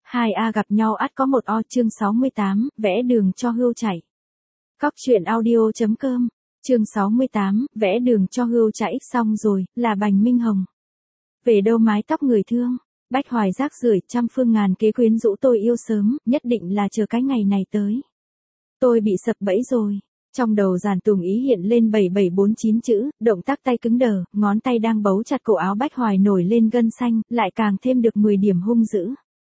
Hai A gặp nhau ắt có một O. Chương 68, vẽ đường cho hươu chạy. Cóc truyện audio.com. Chương 68, vẽ đường cho hươu chạy xong rồi, là Bành Minh Hồng. Về đâu mái tóc người thương, Bách Hoài rác rưởi trăm phương ngàn kế quyến rũ tôi yêu sớm, nhất định là chờ cái ngày này tới. Tôi bị sập bẫy rồi. Trong đầu Giản Tùng Ý hiện lên 7749 chữ, động tác tay cứng đờ, ngón tay đang bấu chặt cổ áo Bách Hoài nổi lên gân xanh, lại càng thêm được 10 điểm hung dữ.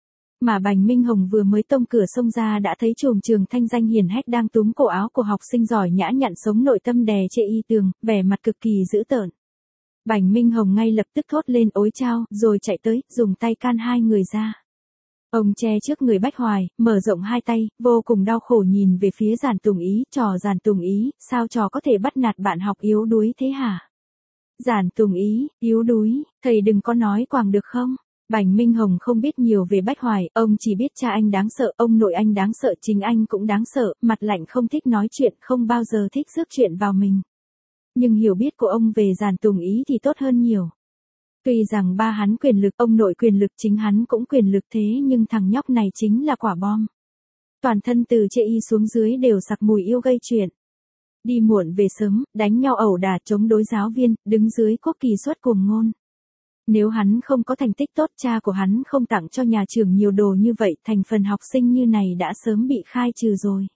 Mà Bành Minh Hồng vừa mới tông cửa xông ra đã thấy chùm trường thanh danh hiển hách đang túm cổ áo của học sinh giỏi nhã nhặn sống nội tâm đè chê y tường, vẻ mặt cực kỳ dữ tợn. Bành Minh Hồng ngay lập tức thốt lên ối chao, rồi chạy tới, dùng tay can hai người ra. Ông che trước người Bách Hoài, mở rộng hai tay, vô cùng đau khổ nhìn về phía Giản Tùng Ý, trò Giản Tùng Ý, sao trò có thể bắt nạt bạn học yếu đuối thế hả? Giản Tùng Ý, yếu đuối, thầy đừng có nói quàng được không? Bành Minh Hồng không biết nhiều về Bách Hoài, ông chỉ biết cha anh đáng sợ, ông nội anh đáng sợ, chính anh cũng đáng sợ, mặt lạnh không thích nói chuyện, không bao giờ thích rước chuyện vào mình. Nhưng hiểu biết của ông về Giản Tùng Ý thì tốt hơn nhiều. Tuy rằng ba hắn quyền lực, ông nội quyền lực, chính hắn cũng quyền lực, thế nhưng thằng nhóc này chính là quả bom. Toàn thân từ chê y xuống dưới đều sặc mùi yêu gây chuyện. Đi muộn về sớm, đánh nhau ẩu đả, chống đối giáo viên, đứng dưới quốc kỳ suất cuồng ngôn. Nếu hắn không có thành tích tốt, cha của hắn không tặng cho nhà trường nhiều đồ như vậy, thành phần học sinh như này đã sớm bị khai trừ rồi.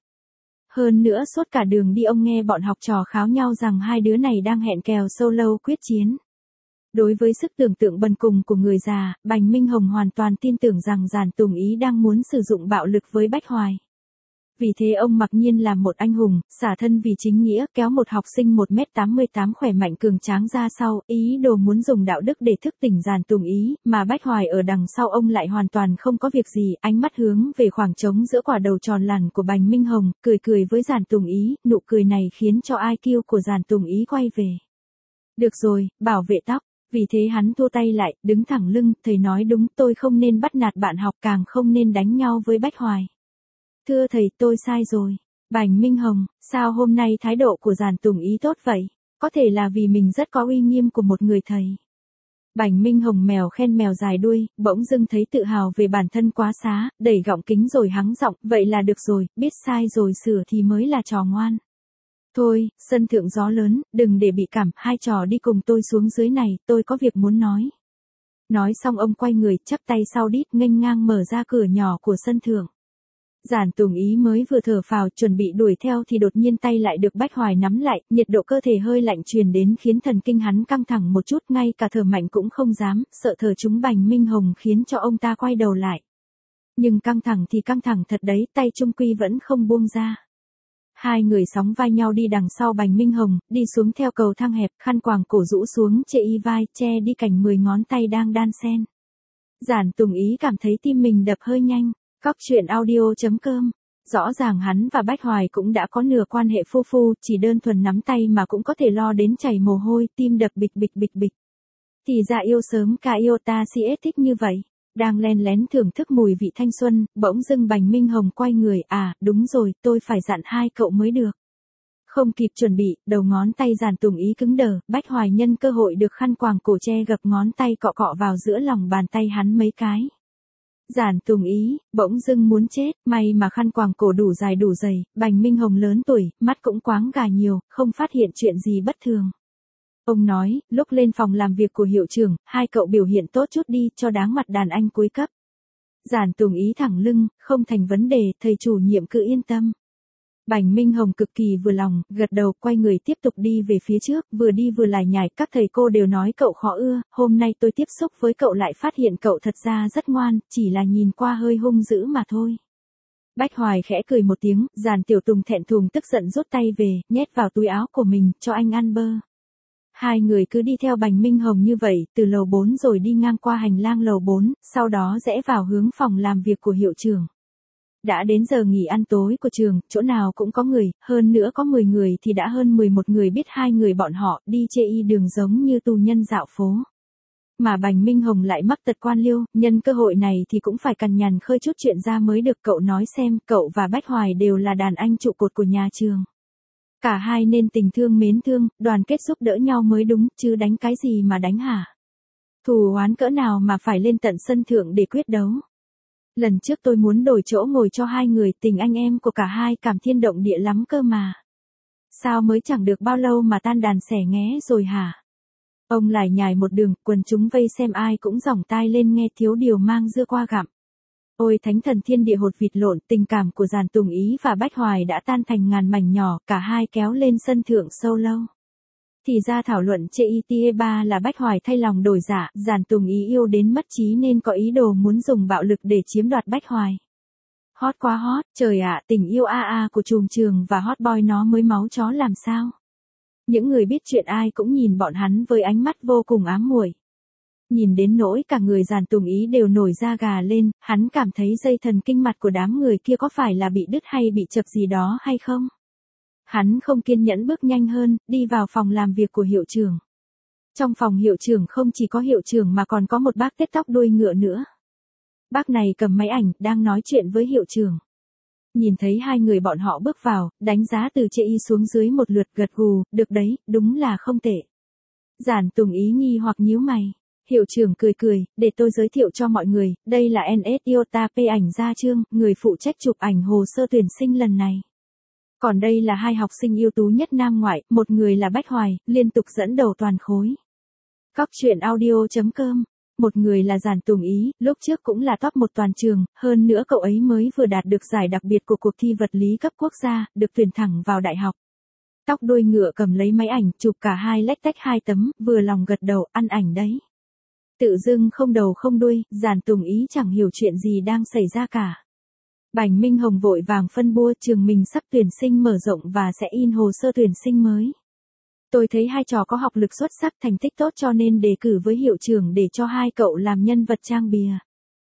Hơn nữa suốt cả đường đi ông nghe bọn học trò kháo nhau rằng hai đứa này đang hẹn kèo solo quyết chiến. Đối với sức tưởng tượng bần cùng của người già, Bành Minh Hồng hoàn toàn tin tưởng rằng Giản Tùng Ý đang muốn sử dụng bạo lực với Bách Hoài. Vì thế ông mặc nhiên làm một anh hùng, xả thân vì chính nghĩa, kéo một học sinh 1m88 khỏe mạnh cường tráng ra sau, ý đồ muốn dùng đạo đức để thức tỉnh Giản Tùng Ý, mà Bách Hoài ở đằng sau ông lại hoàn toàn không có việc gì, ánh mắt hướng về khoảng trống giữa quả đầu tròn lằn của Bành Minh Hồng, cười cười với Giản Tùng Ý, nụ cười này khiến cho IQ của Giản Tùng Ý quay về. Được rồi, bảo vệ tóc. Vì thế hắn thua tay lại, đứng thẳng lưng, thầy nói đúng, tôi không nên bắt nạt bạn học, càng không nên đánh nhau với Bách Hoài. Thưa thầy, tôi sai rồi. Bành Minh Hồng, sao hôm nay thái độ của Giản Tùng Ý tốt vậy? Có thể là vì mình rất có uy nghiêm của một người thầy. Bành Minh Hồng mèo khen mèo dài đuôi, bỗng dưng thấy tự hào về bản thân quá xá, đẩy gọng kính rồi hắng giọng, vậy là được rồi, biết sai rồi sửa thì mới là trò ngoan. Thôi, sân thượng gió lớn, đừng để bị cảm, hai trò đi cùng tôi xuống dưới này, tôi có việc muốn nói. Nói xong ông quay người, chắp tay sau đít, nghênh ngang mở ra cửa nhỏ của sân thượng. Giản Tùng Ý mới vừa thở phào chuẩn bị đuổi theo thì đột nhiên tay lại được Bách Hoài nắm lại, nhiệt độ cơ thể hơi lạnh truyền đến khiến thần kinh hắn căng thẳng một chút, ngay cả thở mạnh cũng không dám, sợ thở trúng Bành Minh Hồng khiến cho ông ta quay đầu lại. Nhưng căng thẳng thì căng thẳng thật đấy, tay trung quy vẫn không buông ra. Hai người sóng vai nhau đi đằng sau Bành Minh Hồng, đi xuống theo cầu thang hẹp, khăn quàng cổ rũ xuống chệ y vai, che đi cảnh 10 ngón tay đang đan xen. Giản Tùng Ý cảm thấy tim mình đập hơi nhanh. Cóc truyện audio.com. Rõ ràng hắn và Bách Hoài cũng đã có nửa quan hệ phu phu, chỉ đơn thuần nắm tay mà cũng có thể lo đến chảy mồ hôi, tim đập bịch bịch bịch bịch. Thì ra yêu sớm ca yêu ta si thích như vậy. Đang len lén thưởng thức mùi vị thanh xuân, bỗng dưng Bành Minh Hồng quay người, à, đúng rồi, tôi phải dặn hai cậu mới được. Không kịp chuẩn bị, đầu ngón tay Giản Tùng Ý cứng đờ, Bách Hoài nhân cơ hội được khăn quàng cổ che gập ngón tay cọ cọ vào giữa lòng bàn tay hắn mấy cái. Giản Tùng Ý, bỗng dưng muốn chết, may mà khăn quàng cổ đủ dài đủ dày, Bành Minh Hồng lớn tuổi, mắt cũng quáng gà nhiều, không phát hiện chuyện gì bất thường. Ông nói, lúc lên phòng làm việc của hiệu trưởng, hai cậu biểu hiện tốt chút đi, cho đáng mặt đàn anh cuối cấp. Giản Tùng Ý thẳng lưng, không thành vấn đề, thầy chủ nhiệm cứ yên tâm. Bành Minh Hồng cực kỳ vừa lòng, gật đầu, quay người tiếp tục đi về phía trước, vừa đi vừa lải nhải, các thầy cô đều nói cậu khó ưa, hôm nay tôi tiếp xúc với cậu lại phát hiện cậu thật ra rất ngoan, chỉ là nhìn qua hơi hung dữ mà thôi. Bách Hoài khẽ cười một tiếng, Giản Tiểu Tùng thẹn thùng tức giận rút tay về, nhét vào túi áo của mình, cho anh ăn bơ. Hai người cứ đi theo Bành Minh Hồng như vậy, từ lầu 4 rồi đi ngang qua hành lang lầu 4, sau đó rẽ vào hướng phòng làm việc của hiệu trưởng. Đã đến giờ nghỉ ăn tối của trường, chỗ nào cũng có người, hơn nữa có 10 người thì đã hơn 11 người biết hai người bọn họ đi chê y đường giống như tù nhân dạo phố. Mà Bành Minh Hồng lại mắc tật quan liêu, nhân cơ hội này thì cũng phải cằn nhằn khơi chút chuyện ra mới được. Cậu nói xem, cậu và Bách Hoài đều là đàn anh trụ cột của nhà trường. Cả hai nên tình thương mến thương, đoàn kết giúp đỡ nhau mới đúng, chứ đánh cái gì mà đánh hả? Thù oán cỡ nào mà phải lên tận sân thượng để quyết đấu? Lần trước tôi muốn đổi chỗ ngồi cho hai người, tình anh em của cả hai cảm thiên động địa lắm cơ mà. Sao mới chẳng được bao lâu mà tan đàn xẻ nghé rồi hả? Ông lải nhải một đường, quần chúng vây xem ai cũng giỏng tai lên nghe thiếu điều mang dưa qua gặm. Ôi thánh thần thiên địa hột vịt lộn, tình cảm của Giản Tùng Ý và Bách Hoài đã tan thành ngàn mảnh nhỏ, cả hai kéo lên sân thượng sâu lâu. Thì ra thảo luận CETA3 là Bách Hoài thay lòng đổi dạ, Giản Tùng Ý yêu đến mất trí nên có ý đồ muốn dùng bạo lực để chiếm đoạt Bách Hoài. Hot quá hot, trời ạ, tình yêu của trùm trường và hot boy nó mới máu chó làm sao. Những người biết chuyện ai cũng nhìn bọn hắn với ánh mắt vô cùng ám muội. Nhìn đến nỗi cả người Giản Tùng Ý đều nổi da gà lên, hắn cảm thấy dây thần kinh mặt của đám người kia có phải là bị đứt hay bị chập gì đó hay không? Hắn không kiên nhẫn bước nhanh hơn, đi vào phòng làm việc của hiệu trưởng. Trong phòng hiệu trưởng không chỉ có hiệu trưởng mà còn có một bác tết tóc đuôi ngựa nữa. Bác này cầm máy ảnh, đang nói chuyện với hiệu trưởng. Nhìn thấy hai người bọn họ bước vào, đánh giá từ trên y xuống dưới một lượt, gật gù, được đấy, đúng là không tệ. Giản Tùng Ý nghi hoặc nhíu mày. Hiệu trưởng cười cười, để tôi giới thiệu cho mọi người, đây là NS Iota P ảnh Gia Trương, người phụ trách chụp ảnh hồ sơ tuyển sinh lần này. Còn đây là hai học sinh ưu tú nhất Nam Ngoại, một người là Bách Hoài, liên tục dẫn đầu toàn khối. Cóc truyện audio.com. Một người là Giản Tùng Ý, lúc trước cũng là top 1 toàn trường, hơn nữa cậu ấy mới vừa đạt được giải đặc biệt của cuộc thi vật lý cấp quốc gia, được tuyển thẳng vào đại học. Tóc đuôi ngựa cầm lấy máy ảnh, chụp cả hai lách tách hai tấm, vừa lòng gật đầu, ăn ảnh đấy. Tự dưng không đầu không đuôi, Giản Tùng Ý chẳng hiểu chuyện gì đang xảy ra cả. Bành Minh Hồng vội vàng phân bua, trường mình sắp tuyển sinh mở rộng và sẽ in hồ sơ tuyển sinh mới. Tôi thấy hai trò có học lực xuất sắc, thành tích tốt cho nên đề cử với hiệu trưởng để cho hai cậu làm nhân vật trang bìa.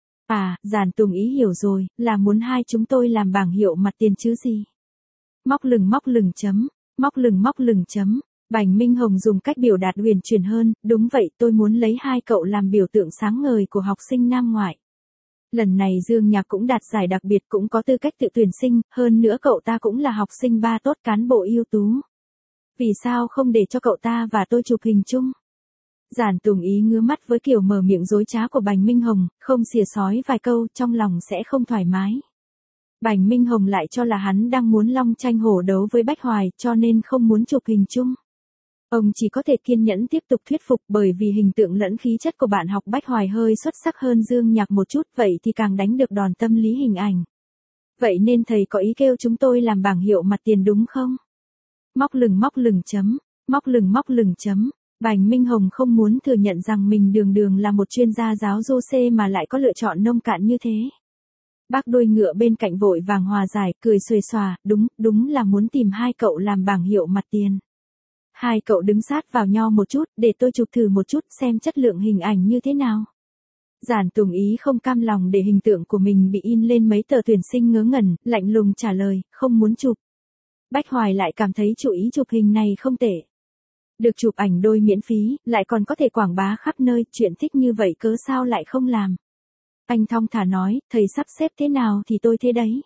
À, Giản Tùng Ý hiểu rồi, là muốn hai chúng tôi làm bảng hiệu mặt tiền chứ gì. Móc lừng chấm, móc lừng chấm. Bành Minh Hồng dùng cách biểu đạt huyền chuyển hơn, đúng vậy, tôi muốn lấy hai cậu làm biểu tượng sáng ngời của học sinh Nam Ngoại. Lần này Dương Nhạc cũng đạt giải đặc biệt, cũng có tư cách tự tuyển sinh, hơn nữa cậu ta cũng là học sinh ba tốt, cán bộ ưu tú. Vì sao không để cho cậu ta và tôi chụp hình chung? Giản Tùng Ý ngứa mắt với kiểu mở miệng dối trá của Bành Minh Hồng, không xìa xói vài câu, trong lòng sẽ không thoải mái. Bành Minh Hồng lại cho là hắn đang muốn long tranh hổ đấu với Bách Hoài, cho nên không muốn chụp hình chung. Ông chỉ có thể kiên nhẫn tiếp tục thuyết phục, bởi vì hình tượng lẫn khí chất của bạn học Bách Hoài hơi xuất sắc hơn Dương Nhạc một chút, vậy thì càng đánh được đòn tâm lý hình ảnh. Vậy nên thầy có ý kêu chúng tôi làm bảng hiệu mặt tiền đúng không? Móc lừng chấm, móc lừng chấm. Bành Minh Hồng không muốn thừa nhận rằng mình đường đường là một chuyên gia giáo Jose mà lại có lựa chọn nông cạn như thế. Bác đuôi ngựa bên cạnh vội vàng hòa giải, cười xuề xòa, đúng là muốn tìm hai cậu làm bảng hiệu mặt tiền. Hai cậu đứng sát vào nhau một chút, để tôi chụp thử một chút xem chất lượng hình ảnh như thế nào. Giản Tùng Ý không cam lòng để hình tượng của mình bị in lên mấy tờ tuyển sinh ngớ ngẩn, lạnh lùng trả lời, không muốn chụp. Bách Hoài lại cảm thấy chủ ý chụp hình này không tệ. Được chụp ảnh đôi miễn phí, lại còn có thể quảng bá khắp nơi, chuyện thích như vậy cớ sao lại không làm. Anh thong thả nói, thầy sắp xếp thế nào thì tôi thế đấy.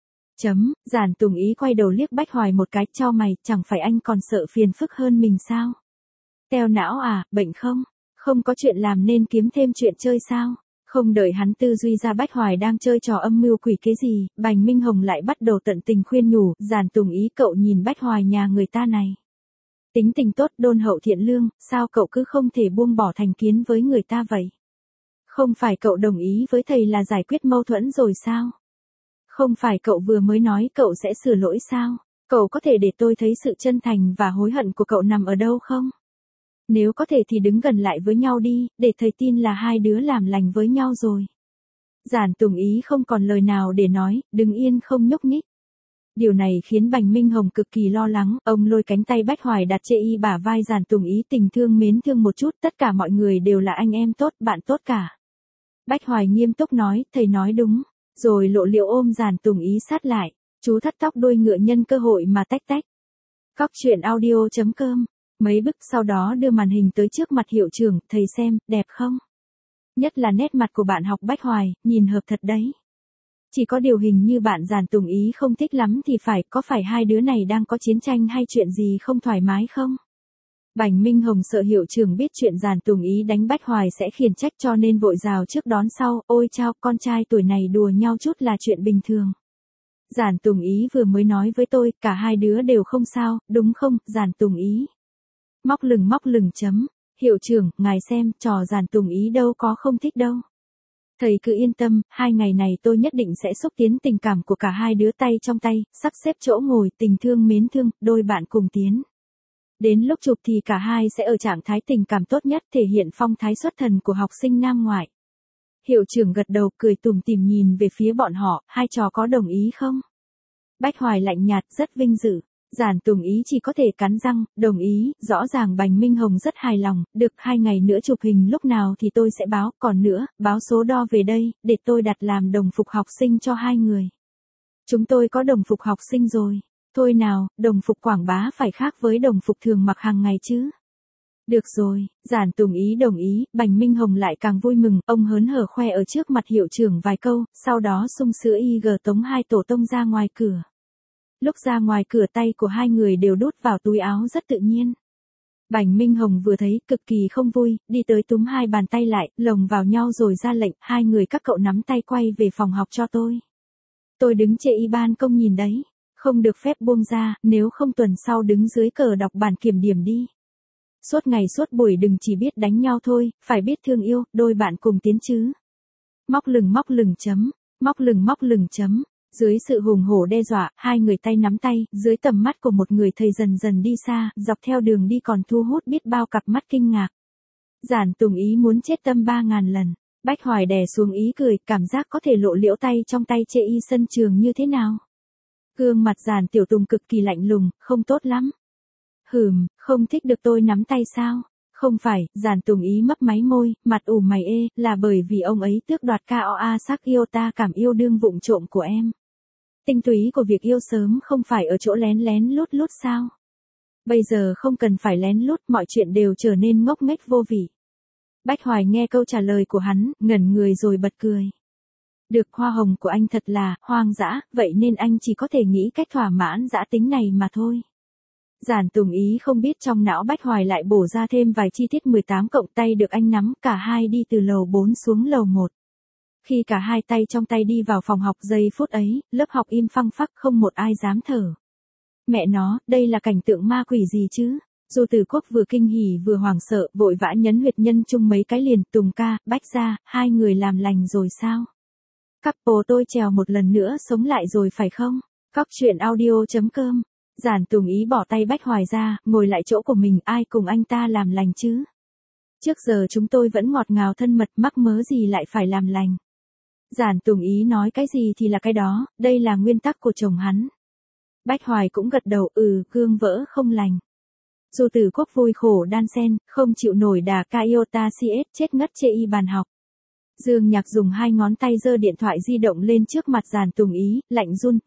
Giản Tùng Ý quay đầu liếc Bách Hoài một cái, chau mày, chẳng phải anh còn sợ phiền phức hơn mình sao? Teo não à, bệnh không? Không có chuyện làm nên kiếm thêm chuyện chơi sao? Không đợi hắn tư duy ra Bách Hoài đang chơi trò âm mưu quỷ kế gì, Bành Minh Hồng lại bắt đầu tận tình khuyên nhủ, Giản Tùng Ý cậu nhìn Bách Hoài nhà người ta này. Tính tình tốt, đôn hậu thiện lương, sao cậu cứ không thể buông bỏ thành kiến với người ta vậy? Không phải cậu đồng ý với thầy là giải quyết mâu thuẫn rồi sao? Không phải cậu vừa mới nói cậu sẽ sửa lỗi sao? Cậu có thể để tôi thấy sự chân thành và hối hận của cậu nằm ở đâu không? Nếu có thể thì đứng gần lại với nhau đi, để thầy tin là hai đứa làm lành với nhau rồi. Giản Tùng Ý không còn lời nào để nói, đứng yên không nhúc nhích. Điều này khiến Bành Minh Hồng cực kỳ lo lắng, ông lôi cánh tay Bách Hoài đặt trên y bả vai Giản Tùng Ý, tình thương mến thương một chút, tất cả mọi người đều là anh em tốt, bạn tốt cả. Bách Hoài nghiêm túc nói, thầy nói đúng, rồi lộ liễu ôm Giản Tùng Ý sát lại, chú thắt tóc đuôi ngựa nhân cơ hội mà tách tách. Cóc truyện audio.com. Mấy bức sau đó đưa màn hình tới trước mặt hiệu trưởng, thầy xem, đẹp không? Nhất là nét mặt của bạn học Bách Hoài, nhìn hợp thật đấy. Chỉ có điều hình như bạn Giản Tùng Ý không thích lắm thì phải, có phải hai đứa này đang có chiến tranh hay chuyện gì không thoải mái không? Bành Minh Hồng sợ hiệu trưởng biết chuyện Giản Tùng Ý đánh Bách Hoài sẽ khiển trách cho nên vội rào trước đón sau, ôi chao, con trai tuổi này đùa nhau chút là chuyện bình thường. Giản Tùng Ý vừa mới nói với tôi, cả hai đứa đều không sao, đúng không, Giản Tùng Ý? Móc lừng chấm. Hiệu trưởng, ngài xem, trò Giản Tùng Ý đâu có không thích đâu. Thầy cứ yên tâm, 2 ngày này tôi nhất định sẽ xúc tiến tình cảm của cả hai đứa tay trong tay, sắp xếp chỗ ngồi, tình thương mến thương, đôi bạn cùng tiến. Đến lúc chụp thì cả hai sẽ ở trạng thái tình cảm tốt nhất, thể hiện phong thái xuất thần của học sinh nam ngoại. Hiệu trưởng gật đầu cười tủm tỉm nhìn về phía bọn họ, hai trò có đồng ý không? Bách Hoài lạnh nhạt, rất vinh dự. Giản Tùng Ý chỉ có thể cắn răng, đồng ý, rõ ràng Bành Minh Hồng rất hài lòng, được 2 ngày nữa chụp hình lúc nào thì tôi sẽ báo, còn nữa, báo số đo về đây, để tôi đặt làm đồng phục học sinh cho hai người. Chúng tôi có đồng phục học sinh rồi. Thôi nào, đồng phục quảng bá phải khác với đồng phục thường mặc hàng ngày chứ. Được rồi, Giản Tùng Ý đồng ý, Bành Minh Hồng lại càng vui mừng, ông hớn hở khoe ở trước mặt hiệu trưởng vài câu, sau đó sung sữa IG tống hai tổ tông ra ngoài cửa. Lúc ra ngoài cửa tay của hai người đều đút vào túi áo rất tự nhiên. Bành Minh Hồng vừa thấy cực kỳ không vui, đi tới túm hai bàn tay lại, lồng vào nhau rồi ra lệnh, hai người các cậu nắm tay quay về phòng học cho tôi. Tôi đứng chê y ban công nhìn đấy, không được phép buông ra, nếu không tuần sau đứng dưới cờ đọc bản kiểm điểm đi. Suốt ngày suốt buổi đừng chỉ biết đánh nhau thôi, phải biết thương yêu, đôi bạn cùng tiến chứ. Móc lừng chấm. Móc lừng chấm. Dưới sự hùng hổ đe dọa, hai người tay nắm tay, dưới tầm mắt của một người thầy dần dần đi xa, dọc theo đường đi còn thu hút biết bao cặp mắt kinh ngạc. Giản Tùng Ý muốn chết tâm 3000 lần. Bách Hoài đè xuống ý cười, cảm giác có thể lộ liễu tay trong tay chê y sân trường như thế nào. Gương mặt Giản Tiểu Tùng cực kỳ lạnh lùng, không tốt lắm. Không thích được tôi nắm tay sao? Không phải, Giản Tùng Ý mấp máy môi, mặt ủ mày ê, là bởi vì ông ấy tước đoạt KOA sắc yêu ta cảm yêu đương vụng trộm của em. Tinh túy của việc yêu sớm không phải ở chỗ lén lén lút sao? Bây giờ không cần phải lén lút, mọi chuyện đều trở nên ngốc nghếch vô vị. Bách Hoài nghe câu trả lời của hắn, ngẩn người rồi bật cười. Được, hoa hồng của anh thật là hoang dã, vậy nên anh chỉ có thể nghĩ cách thỏa mãn dã tính này mà thôi. Giản Tùng Ý không biết trong não Bách Hoài lại bổ ra thêm vài chi tiết 18 cộng tay được anh nắm, cả hai đi từ lầu 4 xuống lầu 1. Khi cả hai tay trong tay đi vào phòng học giây phút ấy, lớp học im phăng phắc không một ai dám thở. Mẹ nó, đây là cảnh tượng ma quỷ gì chứ? Du Tử Quốc vừa kinh hỉ vừa hoảng sợ, vội vã nhấn huyệt nhân chung mấy cái liền, Tùng ca, Bách gia, hai người làm lành rồi sao? Couple tôi trèo một lần nữa sống lại rồi phải không? Cóc truyện audio.com. Giản Tùng Ý bỏ tay Bách Hoài ra, ngồi lại chỗ của mình, ai cùng anh ta làm lành chứ? Trước giờ chúng tôi vẫn ngọt ngào thân mật, mắc mớ gì lại phải làm lành. Giản Tùng Ý nói cái gì thì là cái đó, đây là nguyên tắc của chồng hắn. Bách Hoài cũng gật đầu, gương vỡ không lành. Du Tử Quốc vui khổ đan xen, không chịu nổi đà Iota CS, chết ngất chê y bàn học. Dương Nhạc dùng hai ngón tay giơ điện thoại di động lên trước mặt Giản Tùng Ý, lạnh run,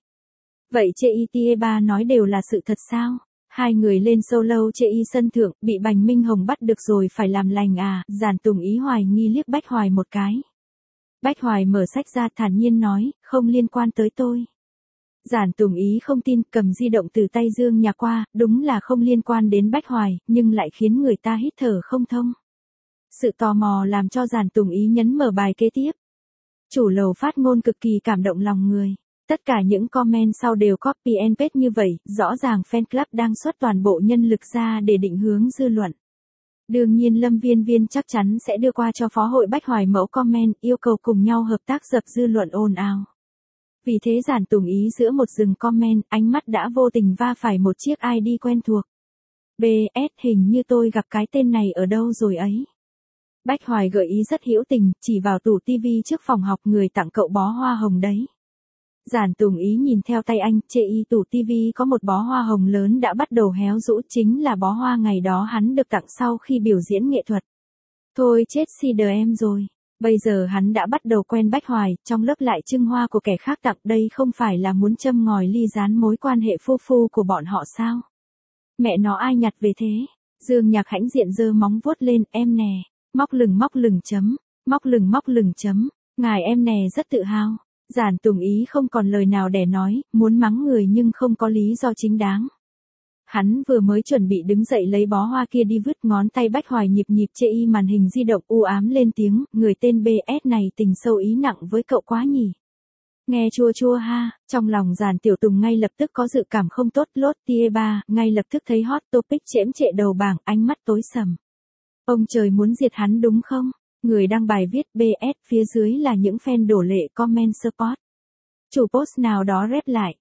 Vậy chê y tie ba nói đều là sự thật sao? Hai người lên solo chê y sân thượng, bị Bành Minh Hồng bắt được rồi phải làm lành à? Giản Tùng Ý hoài nghi liếc Bách Hoài một cái. Bách Hoài mở sách ra thản nhiên nói, không liên quan tới tôi. Giản Tùng Ý không tin, cầm di động từ tay Dương Nhạc qua, đúng là không liên quan đến Bách Hoài, nhưng lại khiến người ta hít thở không thông. Sự tò mò làm cho Giản Tùng Ý nhấn mở bài kế tiếp. Chủ lầu phát ngôn cực kỳ cảm động lòng người. Tất cả những comment sau đều copy and paste như vậy, rõ ràng fan club đang xuất toàn bộ nhân lực ra để định hướng dư luận. Đương nhiên Lâm Viên chắc chắn sẽ đưa qua cho phó hội Bách Hoài mẫu comment, yêu cầu cùng nhau hợp tác dập dư luận ồn ào. Vì thế Giản Tùng Ý giữa một rừng comment, ánh mắt đã vô tình va phải một chiếc ID quen thuộc. BS, hình như tôi gặp cái tên này ở đâu rồi ấy. Bách Hoài gợi ý rất hữu tình, chỉ vào tủ tivi trước phòng học, người tặng cậu bó hoa hồng đấy. Giản Tùng Ý nhìn theo tay anh, chê y tủ tivi có một bó hoa hồng lớn đã bắt đầu héo rũ, chính là bó hoa ngày đó hắn được tặng sau khi biểu diễn nghệ thuật. Thôi chết si đờ em rồi. Bây giờ hắn đã bắt đầu quen Bách Hoài, trong lớp lại trưng hoa của kẻ khác tặng, đây không phải là muốn châm ngòi ly gián mối quan hệ phu phu của bọn họ sao? Mẹ nó ai nhặt về thế? Dương Nhạc hãnh diện giơ móng vuốt lên, em nè. Móc lừng chấm. Móc lừng chấm. Ngài em nè rất tự hào. Giản Tùng Ý không còn lời nào để nói, muốn mắng người nhưng không có lý do chính đáng. Hắn vừa mới chuẩn bị đứng dậy lấy bó hoa kia đi vứt, ngón tay Bách Hoài nhịp nhịp chê y màn hình di động, u ám lên tiếng, người tên BS này tình sâu ý nặng với cậu quá nhỉ. Nghe chua chua ha, trong lòng Giản Tiểu Tùng ngay lập tức có dự cảm không tốt, lốt tia ba, ngay lập tức thấy hot topic chễm trệ đầu bảng, ánh mắt tối sầm. Ông trời muốn diệt hắn đúng không? Người đăng bài viết BS, phía dưới là những fan đổ lệ comment support. Chủ post nào đó rep lại,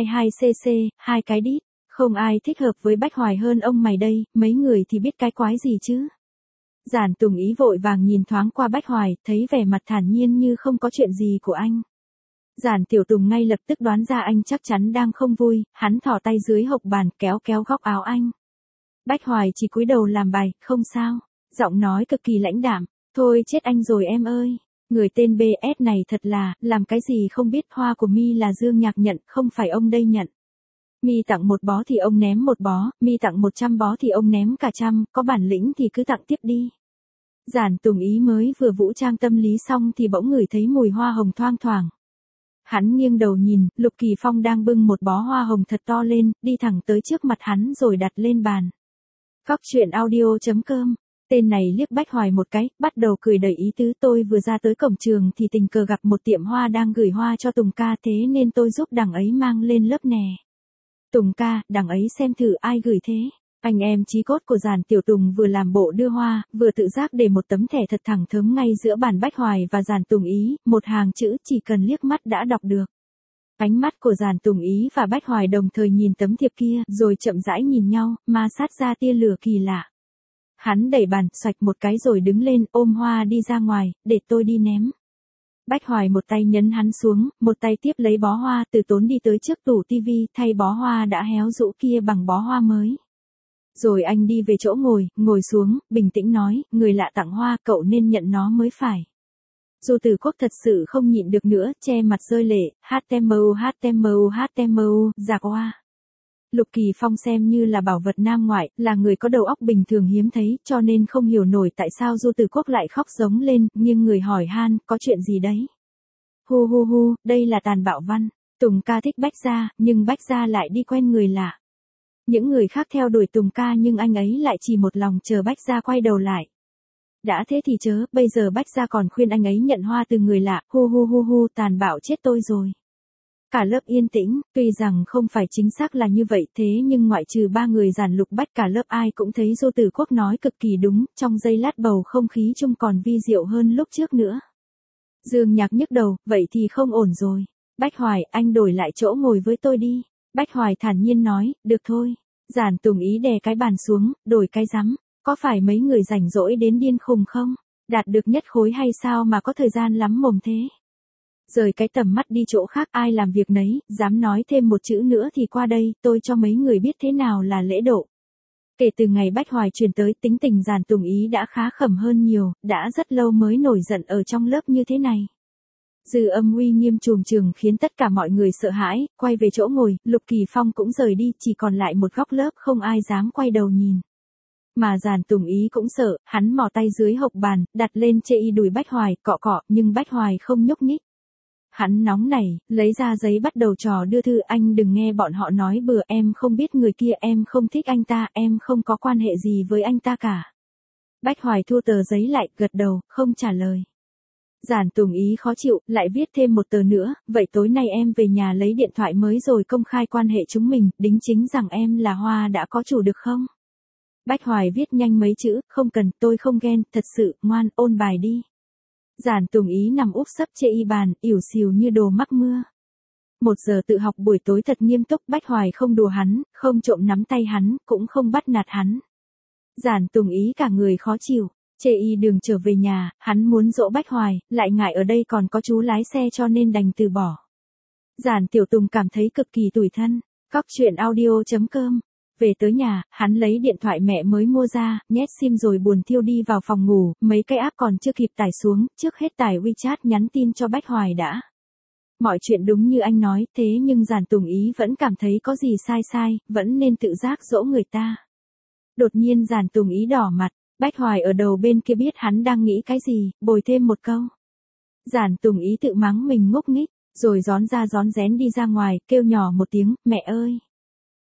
22cc, 2 cái đít, không ai thích hợp với Bách Hoài hơn ông mày đây, mấy người thì biết cái quái gì chứ. Giản Tùng Ý vội vàng nhìn thoáng qua Bách Hoài, thấy vẻ mặt thản nhiên như không có chuyện gì của anh. Giản Tiểu Tùng ngay lập tức đoán ra anh chắc chắn đang không vui, hắn thò tay dưới hộc bàn kéo kéo góc áo anh. Bách Hoài chỉ cúi đầu làm bài, không sao, giọng nói cực kỳ lãnh đạm, thôi chết anh rồi em ơi. Người tên BS này thật là, làm cái gì không biết, hoa của mi là Dương Nhạc nhận, không phải ông đây nhận. Mi tặng 1 bó thì ông ném 1 bó, mi tặng 100 bó thì ông ném cả trăm, có bản lĩnh thì cứ tặng tiếp đi. Giản Tùng Ý mới vừa vũ trang tâm lý xong thì bỗng ngửi thấy mùi hoa hồng thoang thoảng. Hắn nghiêng đầu nhìn, Lục Kỳ Phong đang bưng 1 bó hoa hồng thật to lên, đi thẳng tới trước mặt hắn rồi đặt lên bàn. Cóc truyện audio.com. Tên này liếc Bách Hoài một cái, bắt đầu cười đầy ý tứ, tôi vừa ra tới cổng trường thì tình cờ gặp một tiệm hoa đang gửi hoa cho Tùng ca, thế nên tôi giúp đằng ấy mang lên lớp nè. Tùng ca, đằng ấy xem thử ai gửi thế. Anh em chí cốt của Giản Tiểu Tùng vừa làm bộ đưa hoa, vừa tự giác để một tấm thẻ thật thẳng thớm ngay giữa bàn Bách Hoài và Giản Tùng Ý, một hàng chữ chỉ cần liếc mắt đã đọc được. Ánh mắt của Giản Tùng Ý và Bách Hoài đồng thời nhìn tấm thiệp kia, rồi chậm rãi nhìn nhau, ma sát ra tia lửa kỳ lạ. Hắn đẩy bàn, xoạch một cái rồi đứng lên, ôm hoa đi ra ngoài, để tôi đi ném. Bách Hoài một tay nhấn hắn xuống, một tay tiếp lấy bó hoa, từ tốn đi tới trước tủ tivi, thay bó hoa đã héo rũ kia bằng bó hoa mới. Rồi anh đi về chỗ ngồi xuống, bình tĩnh nói, người lạ tặng hoa, cậu nên nhận nó mới phải. Du Tử Quốc thật sự không nhịn được nữa, che mặt rơi lệ, HTMU, giạc hoa. Lục Kỳ Phong xem như là bảo vật nam ngoại, là người có đầu óc bình thường hiếm thấy, cho nên không hiểu nổi tại sao Du Tử Quốc lại khóc giống lên, nhưng người hỏi han, có chuyện gì đấy? Hu, đây là tàn bạo văn. Tùng ca thích Bách Gia, nhưng Bách Gia lại đi quen người lạ. Những người khác theo đuổi Tùng ca nhưng anh ấy lại chỉ một lòng chờ Bách Gia quay đầu lại. Đã thế thì chớ, bây giờ Bách Gia còn khuyên anh ấy nhận hoa từ người lạ, hu, tàn bạo chết tôi rồi. Cả lớp yên tĩnh, tuy rằng không phải chính xác là như vậy thế nhưng ngoại trừ 3 người Giản Lục Bách cả lớp ai cũng thấy Du Tử Quốc nói cực kỳ đúng, trong giây lát bầu không khí chung còn vi diệu hơn lúc trước nữa. Dương Nhạc nhức đầu, vậy thì không ổn rồi. Bách Hoài, anh đổi lại chỗ ngồi với tôi đi. Bách Hoài thản nhiên nói, được thôi. Giản Tùng Ý đè cái bàn xuống, đổi cái rắm. Có phải mấy người rảnh rỗi đến điên khùng không? Đạt được nhất khối hay sao mà có thời gian lắm mồm thế? Rời cái tầm mắt đi chỗ khác, ai làm việc nấy, dám nói thêm một chữ nữa thì qua đây, tôi cho mấy người biết thế nào là lễ độ. Kể từ ngày Bách Hoài truyền tới, tính tình Giản Tùng Ý đã khá khẩm hơn nhiều, đã rất lâu mới nổi giận ở trong lớp như thế này. Dư âm uy nghiêm trùm trường khiến tất cả mọi người sợ hãi, quay về chỗ ngồi, Lục Kỳ Phong cũng rời đi, chỉ còn lại một góc lớp không ai dám quay đầu nhìn. Mà Giản Tùng Ý cũng sợ, hắn mò tay dưới hộc bàn, đặt lên chê y đùi Bách Hoài, cọ, nhưng Bách Hoài không nhúc nhích. Hắn nóng nảy, lấy ra giấy bắt đầu trò đưa thư, anh đừng nghe bọn họ nói bừa, em không biết người kia, em không thích anh ta, em không có quan hệ gì với anh ta cả. Bách Hoài thua tờ giấy lại, gật đầu, không trả lời. Giản Tùng Ý khó chịu, lại viết thêm một tờ nữa, vậy tối nay em về nhà lấy điện thoại mới rồi công khai quan hệ chúng mình, đính chính rằng em là Hoa đã có chủ được không? Bách Hoài viết nhanh mấy chữ, không cần, tôi không ghen, thật sự, ngoan, ôn bài đi. Giản Tùng Ý nằm úp sấp chê y bàn, ỉu xìu như đồ mắc mưa. 1 giờ tự học buổi tối thật nghiêm túc, Bách Hoài không đùa hắn, không trộm nắm tay hắn, cũng không bắt nạt hắn. Giản Tùng Ý cả người khó chịu, chê y đường trở về nhà, hắn muốn dỗ Bách Hoài, lại ngại ở đây còn có chú lái xe cho nên đành từ bỏ. Giản Tiểu Tùng cảm thấy cực kỳ tủi thân. Cóc truyện audio.com. Về tới nhà, hắn lấy điện thoại mẹ mới mua ra, nhét sim rồi buồn thiêu đi vào phòng ngủ, mấy cái app còn chưa kịp tải xuống, trước hết tải WeChat nhắn tin cho Bách Hoài đã. Mọi chuyện đúng như anh nói, thế nhưng Giản Tùng Ý vẫn cảm thấy có gì sai, vẫn nên tự giác dỗ người ta. Đột nhiên Giản Tùng Ý đỏ mặt, Bách Hoài ở đầu bên kia biết hắn đang nghĩ cái gì, bồi thêm một câu. Giản Tùng Ý tự mắng mình ngốc nghếch, rồi gión ra gión rén đi ra ngoài, kêu nhỏ một tiếng, mẹ ơi.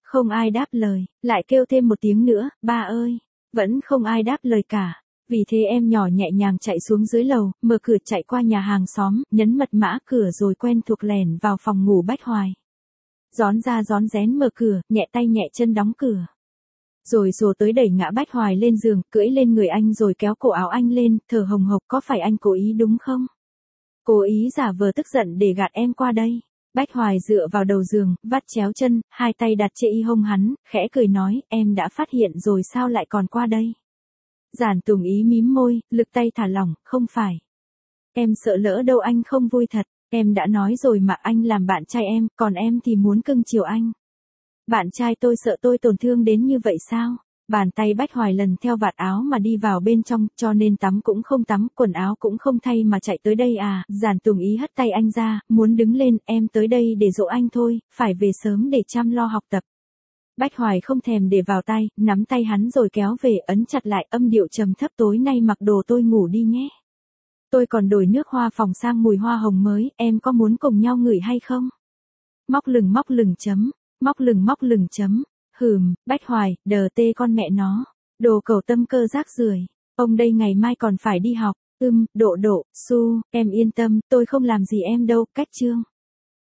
Không ai đáp lời, lại kêu thêm một tiếng nữa, ba ơi. Vẫn không ai đáp lời cả. Vì thế em nhỏ nhẹ nhàng chạy xuống dưới lầu, mở cửa chạy qua nhà hàng xóm, nhấn mật mã cửa rồi quen thuộc lẻn vào phòng ngủ Bách Hoài. Rón ra rón rén mở cửa, nhẹ tay nhẹ chân đóng cửa. Rồi rồ tới đẩy ngã Bách Hoài lên giường, cưỡi lên người anh rồi kéo cổ áo anh lên, thở hồng hộc, có phải anh cố ý đúng không? Cố ý giả vờ tức giận để gạt em qua đây. Bách Hoài dựa vào đầu giường, vắt chéo chân, hai tay đặt trên y hông hắn, khẽ cười nói, em đã phát hiện rồi sao lại còn qua đây? Giản Tùng Ý mím môi, lực tay thả lỏng, không phải. Em sợ lỡ đâu anh không vui thật, em đã nói rồi mà anh làm bạn trai em, còn em thì muốn cưng chiều anh. Bạn trai tôi sợ tôi tổn thương đến như vậy sao? Bàn tay Bách Hoài lần theo vạt áo mà đi vào bên trong, cho nên tắm cũng không tắm, quần áo cũng không thay mà chạy tới đây à? Giản Tùng Ý hất tay anh ra, muốn đứng lên, em tới đây để dỗ anh thôi, phải về sớm để chăm lo học tập. Bách Hoài không thèm để vào tay, nắm tay hắn rồi kéo về, ấn chặt lại, âm điệu trầm thấp, tối nay mặc đồ tôi ngủ đi nhé. Tôi còn đổi nước hoa phòng sang mùi hoa hồng mới, em có muốn cùng nhau ngửi hay không? Móc lừng chấm. Móc lừng chấm. Bách Hoài, đờ tê con mẹ nó. Đồ cầu tâm cơ rác rưởi. Ông đây ngày mai còn phải đi học. Độ, su, em yên tâm, tôi không làm gì em đâu, cách chương.